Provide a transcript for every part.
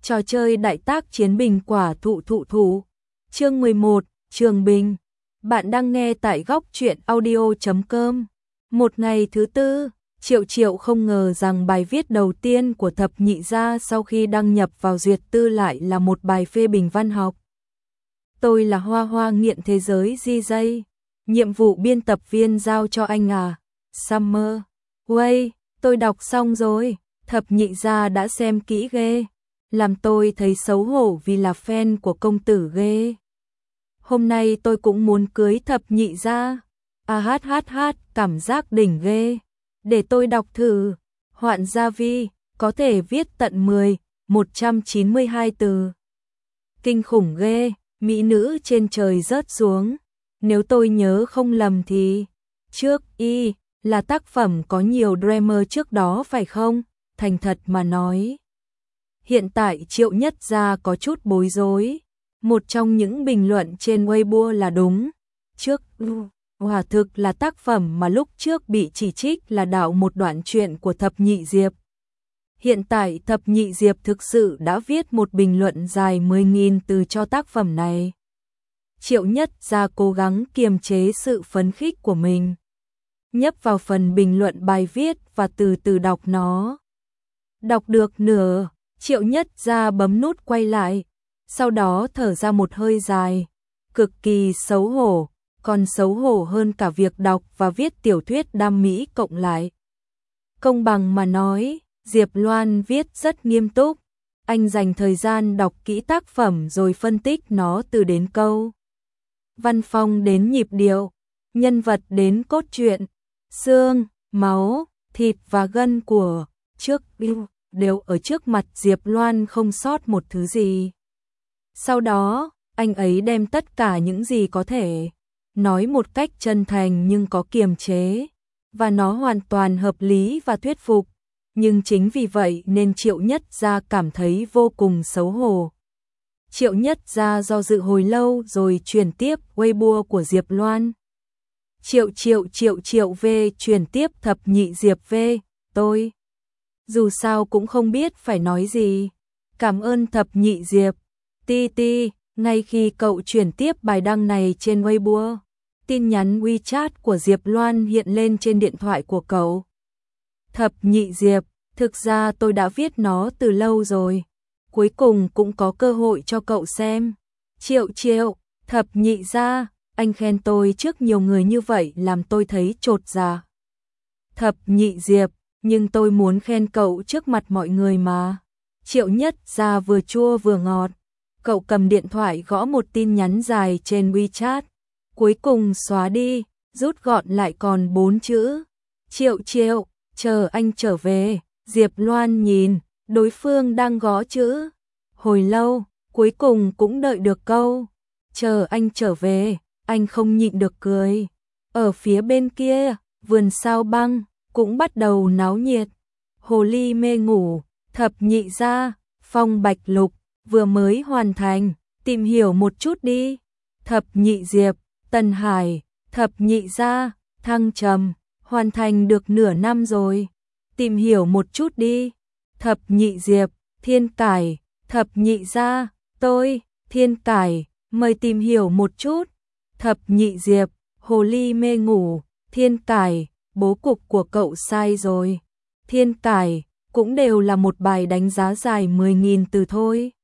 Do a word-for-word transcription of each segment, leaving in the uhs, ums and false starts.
Trò chơi đại tác chiến bình quả thụ thụ thụ. Chương mười một, Trường Bình. Bạn đang nghe tại góc truyện audio chấm com. Một ngày thứ tư, Triệu Triệu không ngờ rằng bài viết đầu tiên của Thập Nhị Gia sau khi đăng nhập vào duyệt tư lại là một bài phê bình văn học. Tôi là Hoa Hoa nghiện thế giới di jay. Nhiệm vụ biên tập viên giao cho anh à. Summer. Way, tôi đọc xong rồi. Thập Nhị Gia đã xem kỹ ghê. Làm tôi thấy xấu hổ vì là fan của công tử ghê. Hôm nay tôi cũng muốn cưới Thập Nhị Gia. À hát hát hát, cảm giác đỉnh ghê. Để tôi đọc thử. Hoạn gia vi, có thể viết tận mười, một trăm chín mươi hai từ. Kinh khủng ghê, mỹ nữ trên trời rớt xuống. Nếu tôi nhớ không lầm thì trước y là tác phẩm có nhiều dreamer trước đó phải không? Thành thật mà nói. Hiện tại Triệu Nhất Gia có chút bối rối. Một trong những bình luận trên Weibo là đúng. Trước, quả thực là tác phẩm mà lúc trước bị chỉ trích là đạo một đoạn truyện của Thập Nhị Diệp. Hiện tại Thập Nhị Diệp thực sự đã viết một bình luận dài mười nghìn từ cho tác phẩm này. Triệu Nhất Gia cố gắng kiềm chế sự phấn khích của mình. Nhấp vào phần bình luận bài viết và từ từ đọc nó. Đọc được nửa, Triệu Nhất Gia bấm nút quay lại, sau đó thở ra một hơi dài, cực kỳ xấu hổ, còn xấu hổ hơn cả việc đọc và viết tiểu thuyết đam mỹ cộng lại. Công bằng mà nói, Diệp Loan viết rất nghiêm túc, anh dành thời gian đọc kỹ tác phẩm rồi phân tích nó từ đến câu. Văn phong đến nhịp điệu, nhân vật đến cốt truyện, xương, máu, thịt và gân của trước đều ở trước mặt Diệp Loan không sót một thứ gì. Sau đó, anh ấy đem tất cả những gì có thể, nói một cách chân thành nhưng có kiềm chế, và nó hoàn toàn hợp lý và thuyết phục. Nhưng chính vì vậy nên Triệu Nhất Gia cảm thấy vô cùng xấu hổ. Triệu Nhất Gia do dự hồi lâu rồi chuyển tiếp Weibo của Diệp Loan. Triệu Triệu Triệu Triệu V chuyển tiếp Thập Nhị Diệp V, tôi. Dù sao cũng không biết phải nói gì. Cảm ơn Thập Nhị Diệp. Ti ti, ngay khi cậu chuyển tiếp bài đăng này trên Weibo, tin nhắn WeChat của Diệp Loan hiện lên trên điện thoại của cậu. Thập Nhị Diệp, thực ra tôi đã viết nó từ lâu rồi. Cuối cùng cũng có cơ hội cho cậu xem. Triệu Triệu, Thập Nhị Gia, anh khen tôi trước nhiều người như vậy làm tôi thấy chột dạ. Thập Nhị Diệp, nhưng tôi muốn khen cậu trước mặt mọi người mà. Triệu Nhất Gia vừa chua vừa ngọt. Cậu cầm điện thoại gõ một tin nhắn dài trên WeChat. Cuối cùng xóa đi, rút gọn lại còn bốn chữ. Triệu Triệu, chờ anh trở về. Diệp Loan nhìn, đối phương đang gõ chữ. Hồi lâu, cuối cùng cũng đợi được câu. Chờ anh trở về, anh không nhịn được cười. Ở phía bên kia, vườn sao băng, cũng bắt đầu náo nhiệt. Hồ ly mê ngủ, Thập Nhị Gia, Phong Bạch Lục, vừa mới hoàn thành, tìm hiểu một chút đi. Thập Nhị Diệp, Tần Hải, Thập Nhị Gia, Thăng Trầm, hoàn thành được nửa năm rồi. Tìm hiểu một chút đi. Thập Nhị Diệp, Thiên Cải, Thập Nhị Gia, tôi, Thiên Cải, mời tìm hiểu một chút. Thập Nhị Diệp, Hồ ly mê ngủ, Thiên Cải, bố cục của cậu sai rồi. Thiên Cải, cũng đều là một bài đánh giá dài mười nghìn từ thôi.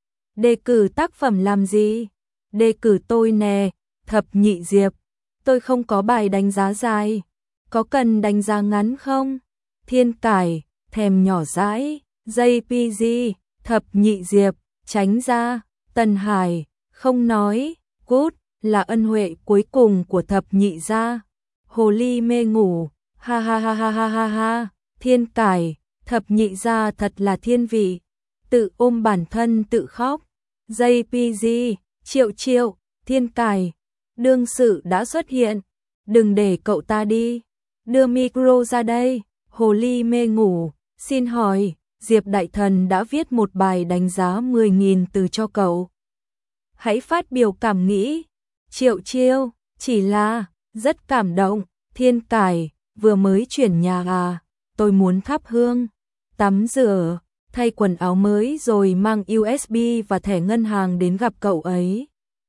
Đề cử tác phẩm làm gì? Đề cử tôi nè, Thập Nhị Diệp. Tôi không có bài đánh giá dài. Có cần đánh giá ngắn không? Thiên Cải, thèm nhỏ dãi, jay pê giê, Thập Nhị Diệp, tránh ra. Tần Hải, không nói, cút, là ân huệ cuối cùng của Thập Nhị Gia. Hồ ly mê ngủ, ha ha ha ha ha ha ha. Thiên Cải, Thập Nhị Gia thật là thiên vị. Tự ôm bản thân tự khóc. jay pê giê, Triệu Triệu, Thiên Cải, đương sự đã xuất hiện. Đừng để cậu ta đi. Đưa micro ra đây. Hồ ly mê ngủ, xin hỏi, Diệp Đại Thần đã viết một bài đánh giá mười nghìn từ cho cậu. Hãy phát biểu cảm nghĩ. Triệu Chiêu, chỉ là, rất cảm động. Thiên Cải, vừa mới chuyển nhà à, tôi muốn thắp hương, tắm rửa, thay quần áo mới rồi mang u ét bê và thẻ ngân hàng đến gặp cậu ấy.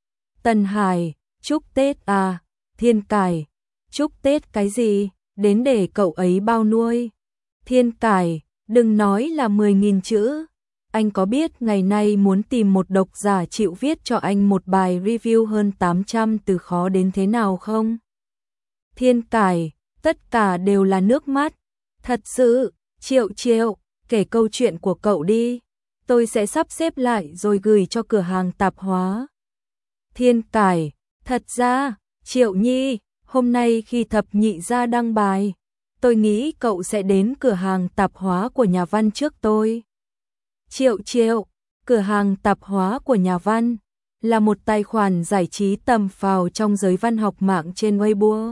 Tân Hải, chúc Tết à, Thiên Cải, chúc Tết cái gì, đến để cậu ấy bao nuôi. Thiên Cải, đừng nói là mười nghìn chữ. Anh có biết ngày nay muốn tìm một độc giả chịu viết cho anh một bài review hơn tám trăm từ khó đến thế nào không? Thiên Cải, tất cả đều là nước mắt. Thật sự, Triệu Triệu, kể câu chuyện của cậu đi. Tôi sẽ sắp xếp lại rồi gửi cho cửa hàng tạp hóa. Thiên Cải, thật ra, Triệu Nhi, hôm nay khi thập nhị gia đăng bài, tôi nghĩ cậu sẽ đến cửa hàng tạp hóa của nhà văn trước tôi. Triệu Triệu, cửa hàng tạp hóa của nhà văn, là một tài khoản giải trí tầm phào trong giới văn học mạng trên Weibo.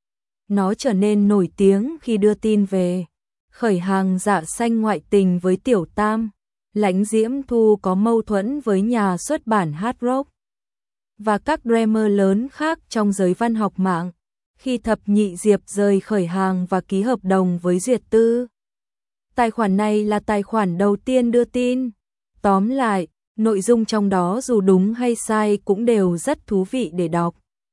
Nó trở nên nổi tiếng khi đưa tin về khởi hàng Dạ Xanh ngoại tình với Tiểu Tam, Lãnh Diễm Thu có mâu thuẫn với nhà xuất bản Hard Rock, và các dreamer lớn khác trong giới văn học mạng, khi thập nhị Diệp rời khởi hàng và ký hợp đồng với Duyệt Tư. Tài khoản này là tài khoản đầu tiên đưa tin. Tóm lại, nội dung trong đó dù đúng hay sai cũng đều rất thú vị để đọc.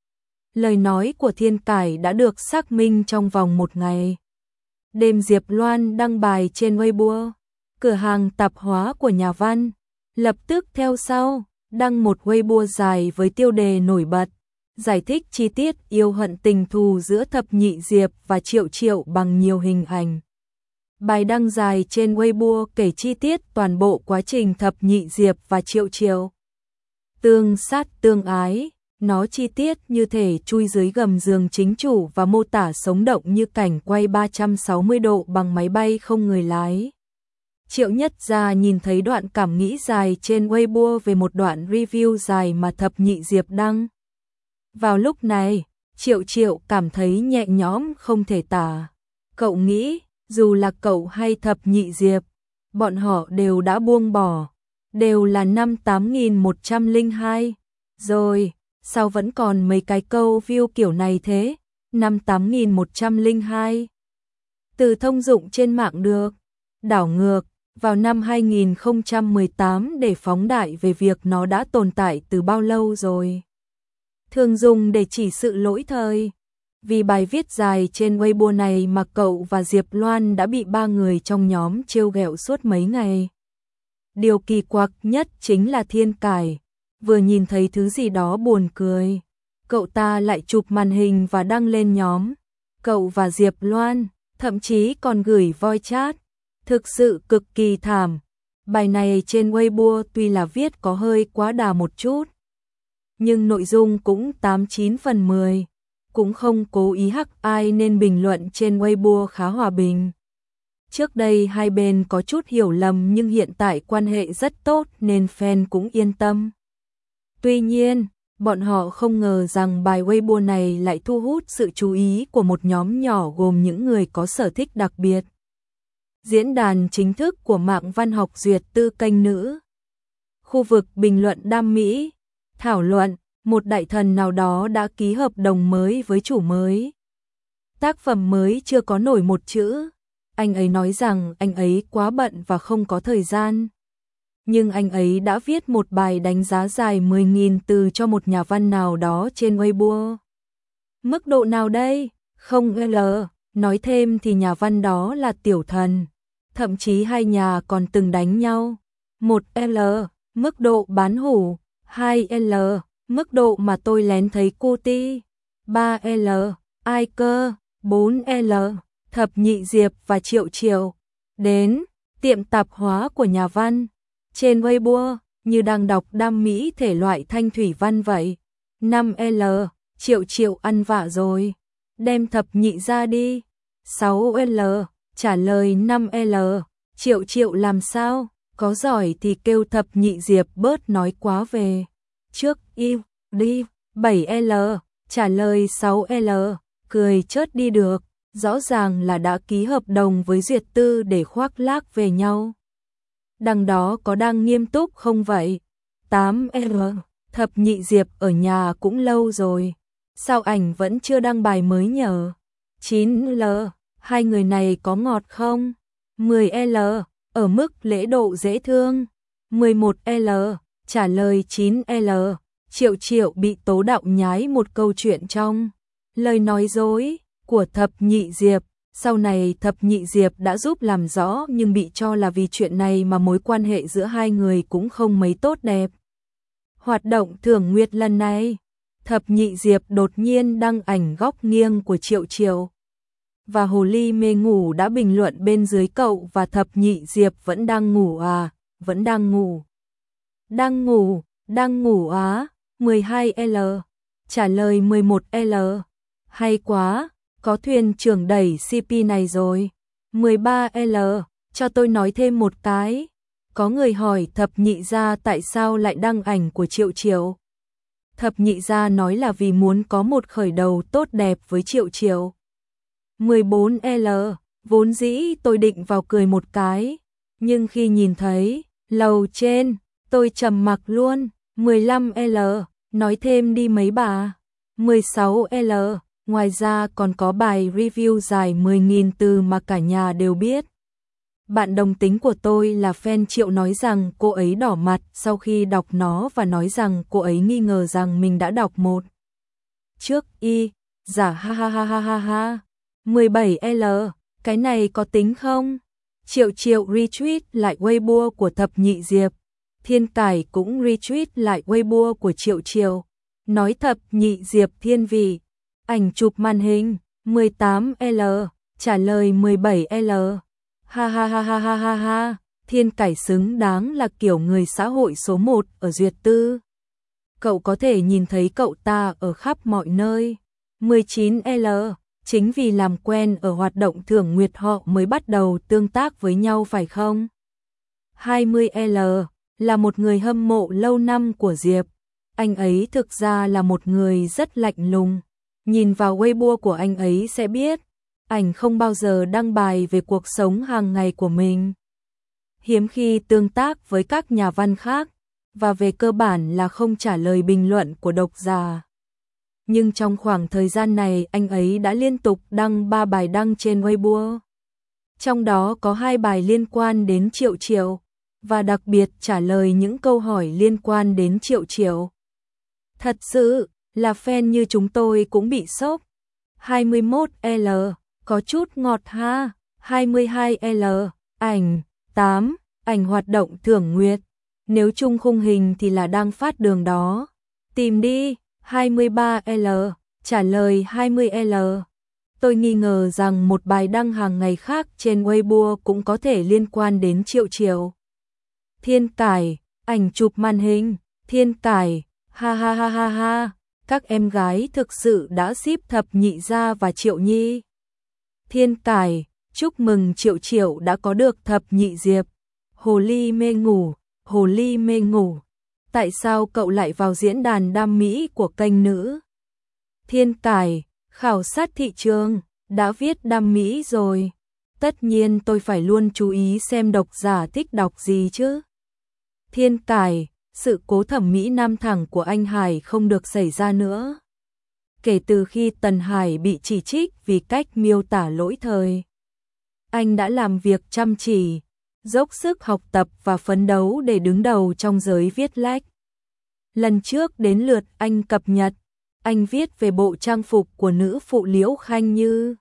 Lời nói của Thiên Cải đã được xác minh trong vòng một ngày. Đêm Diệp Loan đăng bài trên Weibo, cửa hàng tạp hóa của nhà văn, lập tức theo sau, đăng một Weibo dài với tiêu đề nổi bật, giải thích chi tiết yêu hận tình thù giữa thập nhị Diệp và Triệu Triệu bằng nhiều hình ảnh. Bài đăng dài trên Weibo kể chi tiết toàn bộ quá trình thập nhị Diệp và Triệu Triệu tương sát tương ái, nó chi tiết như thể chui dưới gầm giường chính chủ và mô tả sống động như cảnh quay ba trăm sáu mươi độ bằng máy bay không người lái. Triệu Nhất Gia nhìn thấy đoạn cảm nghĩ dài trên Weibo về một đoạn review dài mà thập nhị Diệp đăng. Vào lúc này, Triệu Triệu cảm thấy nhẹ nhõm không thể tả. Cậu nghĩ, dù là cậu hay thập nhị Diệp, bọn họ đều đã buông bỏ, đều là năm tám nghìn một trăm lẻ hai. Rồi, sao vẫn còn mấy cái câu view kiểu này thế? Năm tám nghìn một trăm lẻ hai. Từ thông dụng trên mạng được đảo ngược vào năm hai nghìn không trăm mười tám để phóng đại về việc nó đã tồn tại từ bao lâu rồi. Thường dùng để chỉ sự lỗi thời. Vì bài viết dài trên Weibo này mà cậu và Diệp Loan đã bị ba người trong nhóm trêu ghẹo suốt mấy ngày. Điều kỳ quặc nhất chính là Thiên Cải, vừa nhìn thấy thứ gì đó buồn cười, cậu ta lại chụp màn hình và đăng lên nhóm. Cậu và Diệp Loan thậm chí còn gửi voice chat, thực sự cực kỳ thảm. Bài này trên Weibo tuy là viết có hơi quá đà một chút, nhưng nội dung cũng tám chín phần mười. Cũng không cố ý hắc ai nên bình luận trên Weibo khá hòa bình. Trước đây hai bên có chút hiểu lầm nhưng hiện tại quan hệ rất tốt nên fan cũng yên tâm. Tuy nhiên, bọn họ không ngờ rằng bài Weibo này lại thu hút sự chú ý của một nhóm nhỏ gồm những người có sở thích đặc biệt. Diễn đàn chính thức của mạng văn học Duyệt Tư kênh nữ. Khu vực bình luận đam mỹ, thảo luận, một đại thần nào đó đã ký hợp đồng mới với chủ mới. Tác phẩm mới chưa có nổi một chữ. Anh ấy nói rằng anh ấy quá bận và không có thời gian. Nhưng anh ấy đã viết một bài đánh giá dài mười nghìn từ cho một nhà văn nào đó trên Weibo. Mức độ nào đây? Không L. Nói thêm thì nhà văn đó là Tiểu Thần. Thậm chí hai nhà còn từng đánh nhau. một L. Mức độ bán hủ. hai L. Mức độ mà tôi lén thấy cô ti. ba L. Ai cơ. bốn L. Thập nhị Diệp và Triệu Triệu đến tiệm tạp hóa của nhà văn trên Weibo như đang đọc đam mỹ thể loại thanh thủy văn vậy. năm L. Triệu Triệu ăn vạ rồi, đem thập nhị ra đi. sáu L. Trả lời năm L. Triệu Triệu làm sao, có giỏi thì kêu thập nhị Diệp bớt nói quá về trước im đi. bảy L. Trả lời sáu L. Cười chớt đi được. Rõ ràng là đã ký hợp đồng với Duyệt Tư để khoác lác về nhau. Đằng đó có đang nghiêm túc không vậy? tám L. Thập nhị Diệp ở nhà cũng lâu rồi, sao ảnh vẫn chưa đăng bài mới nhờ? chín L. Hai người này có ngọt không? mười L. ở mức lễ độ dễ thương. mười một L, trả lời chín L, Triệu Triệu bị Tố Đạo nhái một câu chuyện trong lời nói dối của Thập Nhị Diệp. Sau này Thập Nhị Diệp đã giúp làm rõ nhưng bị cho là vì chuyện này mà mối quan hệ giữa hai người cũng không mấy tốt đẹp. Hoạt động thưởng nguyệt lần này, Thập Nhị Diệp đột nhiên đăng ảnh góc nghiêng của Triệu Triệu. Và Hồ Ly Mê Ngủ đã bình luận bên dưới cậu và Thập Nhị Diệp vẫn đang ngủ à, vẫn đang ngủ. Đang ngủ, đang ngủ á, mười hai L, trả lời mười một L, hay quá, có thuyền trưởng đẩy xê pê này rồi. mười ba L, cho tôi nói thêm một cái. Có người hỏi Thập Nhị gia tại sao lại đăng ảnh của Triệu Triệu. Thập Nhị gia nói là vì muốn có một khởi đầu tốt đẹp với Triệu Triệu. mười bốn L, vốn dĩ tôi định vào cười một cái, nhưng khi nhìn thấy lầu trên, tôi trầm mặc luôn. mười lăm L, nói thêm đi mấy bà. mười sáu L, ngoài ra còn có bài review dài mười nghìn từ mà cả nhà đều biết. Bạn đồng tính của tôi là fan Triệu nói rằng cô ấy đỏ mặt sau khi đọc nó và nói rằng cô ấy nghi ngờ rằng mình đã đọc một trước y, giả ha ha ha ha ha ha. mười bảy L, cái này có tính không? Triệu Triệu retweet lại Weibo của Thập Nhị Diệp. Thiên Cải cũng retweet lại Weibo của Triệu Triệu. Nói Thập Nhị Diệp thiên vị. Ảnh chụp màn hình. mười tám L, trả lời mười bảy L. Ha ha ha ha ha ha ha. Thiên Cải xứng đáng là kiểu người xã hội số một ở Duyệt Tư. Cậu có thể nhìn thấy cậu ta ở khắp mọi nơi. mười chín L, chính vì làm quen ở hoạt động thưởng nguyệt họ mới bắt đầu tương tác với nhau phải không? hai mươi L, là một người hâm mộ lâu năm của Diệp. Anh ấy thực ra là một người rất lạnh lùng. Nhìn vào Weibo của anh ấy sẽ biết, ảnh không bao giờ đăng bài về cuộc sống hàng ngày của mình. Hiếm khi tương tác với các nhà văn khác, và về cơ bản là không trả lời bình luận của độc giả. Nhưng trong khoảng thời gian này anh ấy đã liên tục đăng ba bài đăng trên Weibo. Trong đó có hai bài liên quan đến Triệu Triệu, và đặc biệt trả lời những câu hỏi liên quan đến Triệu Triệu. Thật sự là fan như chúng tôi cũng bị sốc. hai mươi mốt L, có chút ngọt ha. hai mươi hai L, ảnh. tám, ảnh hoạt động thưởng nguyệt. Nếu chung khung hình thì là đang phát đường đó. Tìm đi. hai mươi ba L, trả lời hai mươi L. Tôi nghi ngờ rằng một bài đăng hàng ngày khác trên Weibo cũng có thể liên quan đến Triệu Triệu. Thiên Cải, ảnh chụp màn hình. Thiên Cải, ha ha ha ha ha. Các em gái thực sự đã ship Thập Nhị gia và Triệu Nhi. Thiên Cải, chúc mừng Triệu Triệu đã có được Thập Nhị Diệp. Hồ Ly Mê Ngủ, Hồ Ly Mê Ngủ. Tại sao cậu lại vào diễn đàn đam mỹ của kênh nữ? Thiên Cải, khảo sát thị trường, đã viết đam mỹ rồi. Tất nhiên tôi phải luôn chú ý xem độc giả thích đọc gì chứ. Thiên Cải, sự cố thẩm mỹ nam thẳng của anh Hải không được xảy ra nữa. Kể từ khi Tần Hải bị chỉ trích vì cách miêu tả lỗi thời, anh đã làm việc chăm chỉ, dốc sức học tập và phấn đấu để đứng đầu trong giới viết lách. Lần trước đến lượt anh cập nhật, anh viết về bộ trang phục của nữ phụ Liễu Khanh Như.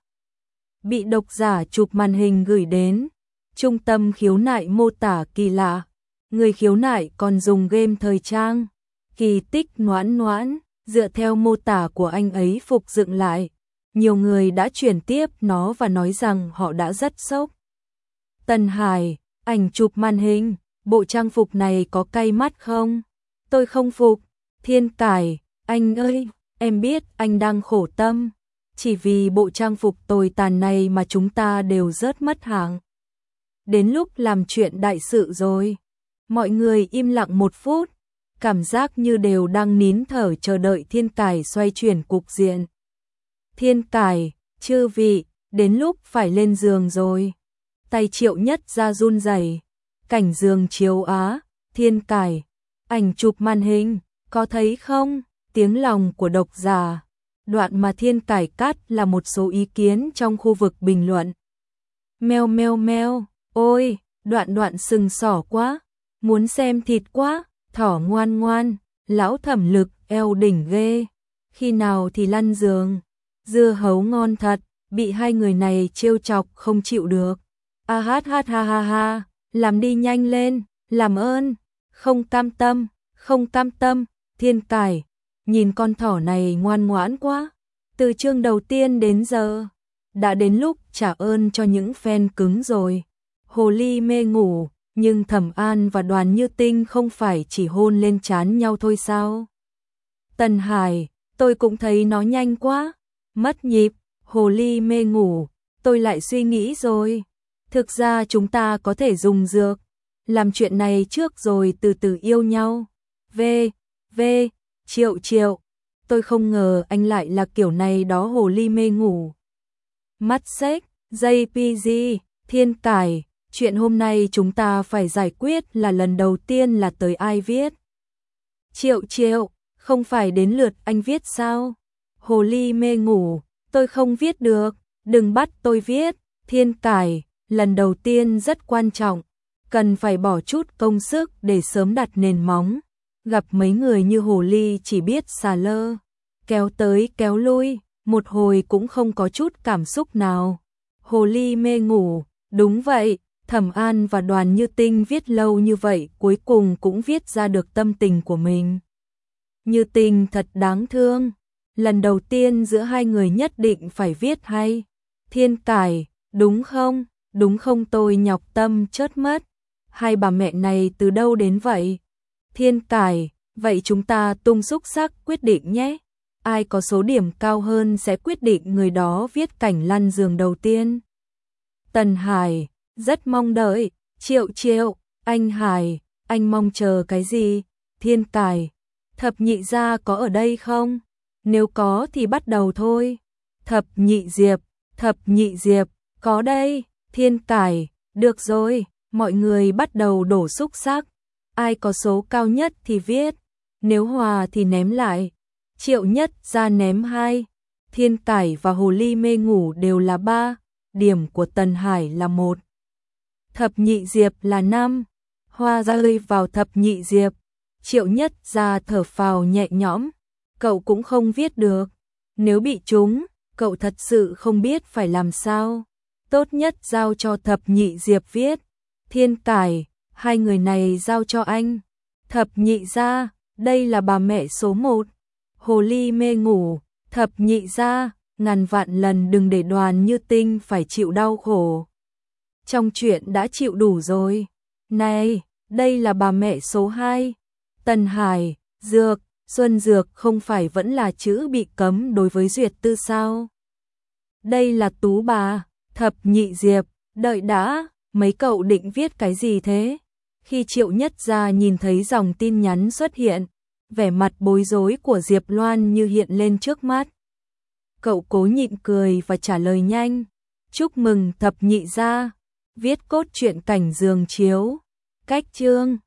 Bị độc giả chụp màn hình gửi đến, trung tâm khiếu nại mô tả kỳ lạ. Người khiếu nại còn dùng game thời trang, kỳ tích noãn noãn, dựa theo mô tả của anh ấy phục dựng lại. Nhiều người đã chuyển tiếp nó và nói rằng họ đã rất sốc. Tần Hải, ảnh chụp màn hình, bộ trang phục này có cay mắt không? Tôi không phục. Thiên Cải, anh ơi, em biết anh đang khổ tâm. Chỉ vì bộ trang phục tồi tàn này mà chúng ta đều rớt mất hạng. Đến lúc làm chuyện đại sự rồi. Mọi người im lặng một phút, cảm giác như đều đang nín thở chờ đợi Thiên Cải xoay chuyển cục diện. Thiên Cải, chư vị, đến lúc phải lên giường rồi. Tay Triệu Nhất ra run rẩy. Cảnh giường chiếu á. Thiên Cải, ảnh chụp màn hình, có thấy không? Tiếng lòng của độc giả. Đoạn mà Thiên Cải cắt là một số ý kiến trong khu vực bình luận. Meo meo meo, ôi, Đoạn Đoạn sừng sỏ quá, muốn xem thịt quá, thỏ ngoan ngoan, lão Thẩm Lực eo đỉnh ghê, khi nào thì lăn giường, dưa hấu ngon thật, bị hai người này trêu chọc không chịu được. A hát hát ha ha ha, làm đi nhanh lên, làm ơn, không cam tâm, không cam tâm, Thiên Cải, nhìn con thỏ này ngoan ngoãn quá. Từ chương đầu tiên đến giờ, đã đến lúc trả ơn cho những fan cứng rồi. Hồ ly mê ngủ, nhưng Thẩm An và Đoàn Như Tinh không phải chỉ hôn lên trán nhau thôi sao? Tần Hải, tôi cũng thấy nó nhanh quá, mất nhịp, hồ ly mê ngủ, tôi lại suy nghĩ rồi. Thực ra chúng ta có thể dùng dược, làm chuyện này trước rồi từ từ yêu nhau. V, V, Triệu Triệu, tôi không ngờ anh lại là kiểu này đó hồ ly mê ngủ. Mắt xếch, jê pê giê, Thiên Cải, chuyện hôm nay chúng ta phải giải quyết là lần đầu tiên là tới ai viết. Triệu Triệu, không phải đến lượt anh viết sao? Hồ ly mê ngủ, tôi không viết được, đừng bắt tôi viết. Thiên Cải, lần đầu tiên rất quan trọng, cần phải bỏ chút công sức để sớm đặt nền móng. Gặp mấy người như hồ ly chỉ biết xà lơ, kéo tới kéo lui, một hồi cũng không có chút cảm xúc nào. Hồ ly mê ngủ, đúng vậy, Thẩm An và Đoàn Như Tinh viết lâu như vậy cuối cùng cũng viết ra được tâm tình của mình. Như Tinh thật đáng thương, lần đầu tiên giữa hai người nhất định phải viết hay. Thiên Cải, đúng không, đúng không, tôi nhọc tâm chớt mất. Hai bà mẹ này từ đâu đến vậy? Thiên Cải, vậy chúng ta tung xúc sắc quyết định nhé. Ai có số điểm cao hơn sẽ quyết định người đó viết cảnh lăn giường đầu tiên. Tần Hải, rất mong đợi. Triệu Triệu, anh Hải, anh mong chờ cái gì? Thiên Cải, Thập Nhị Gia có ở đây không? Nếu có thì bắt đầu thôi. Thập Nhị Diệp, Thập Nhị Diệp, có đây. Thiên Cải, được rồi, mọi người bắt đầu đổ xúc sắc. Ai có số cao nhất thì viết, nếu hòa thì ném lại. Triệu Nhất Gia ném hai, Thiên Cải và hồ ly mê ngủ đều là ba, điểm của Tần Hải là một. Thập Nhị Diệp là năm, hoa rơi vào Thập Nhị Diệp. Triệu Nhất Gia thở phào nhẹ nhõm, cậu cũng không viết được. Nếu bị trúng, cậu thật sự không biết phải làm sao. Tốt nhất giao cho Thập Nhị Diệp viết. Thiên Cải, hai người này giao cho anh. Thập Nhị Gia, đây là bà mẹ số một. Hồ ly mê ngủ, Thập Nhị Gia, ngàn vạn lần đừng để Đoàn Như Tinh phải chịu đau khổ. Trong chuyện đã chịu đủ rồi. Này, đây là bà mẹ số hai. Tần Hải, dược, xuân dược không phải vẫn là chữ bị cấm đối với Duyệt Tư sao? Đây là Tú bà, Thập Nhị Diệp, đợi đã, mấy cậu định viết cái gì thế? Khi Triệu Nhất Gia nhìn thấy dòng tin nhắn xuất hiện, vẻ mặt bối rối của Diệp Loan như hiện lên trước mắt. Cậu cố nhịn cười và trả lời nhanh. Chúc mừng Thập Nhị Gia, viết cốt truyện cảnh giường chiếu. Cách chương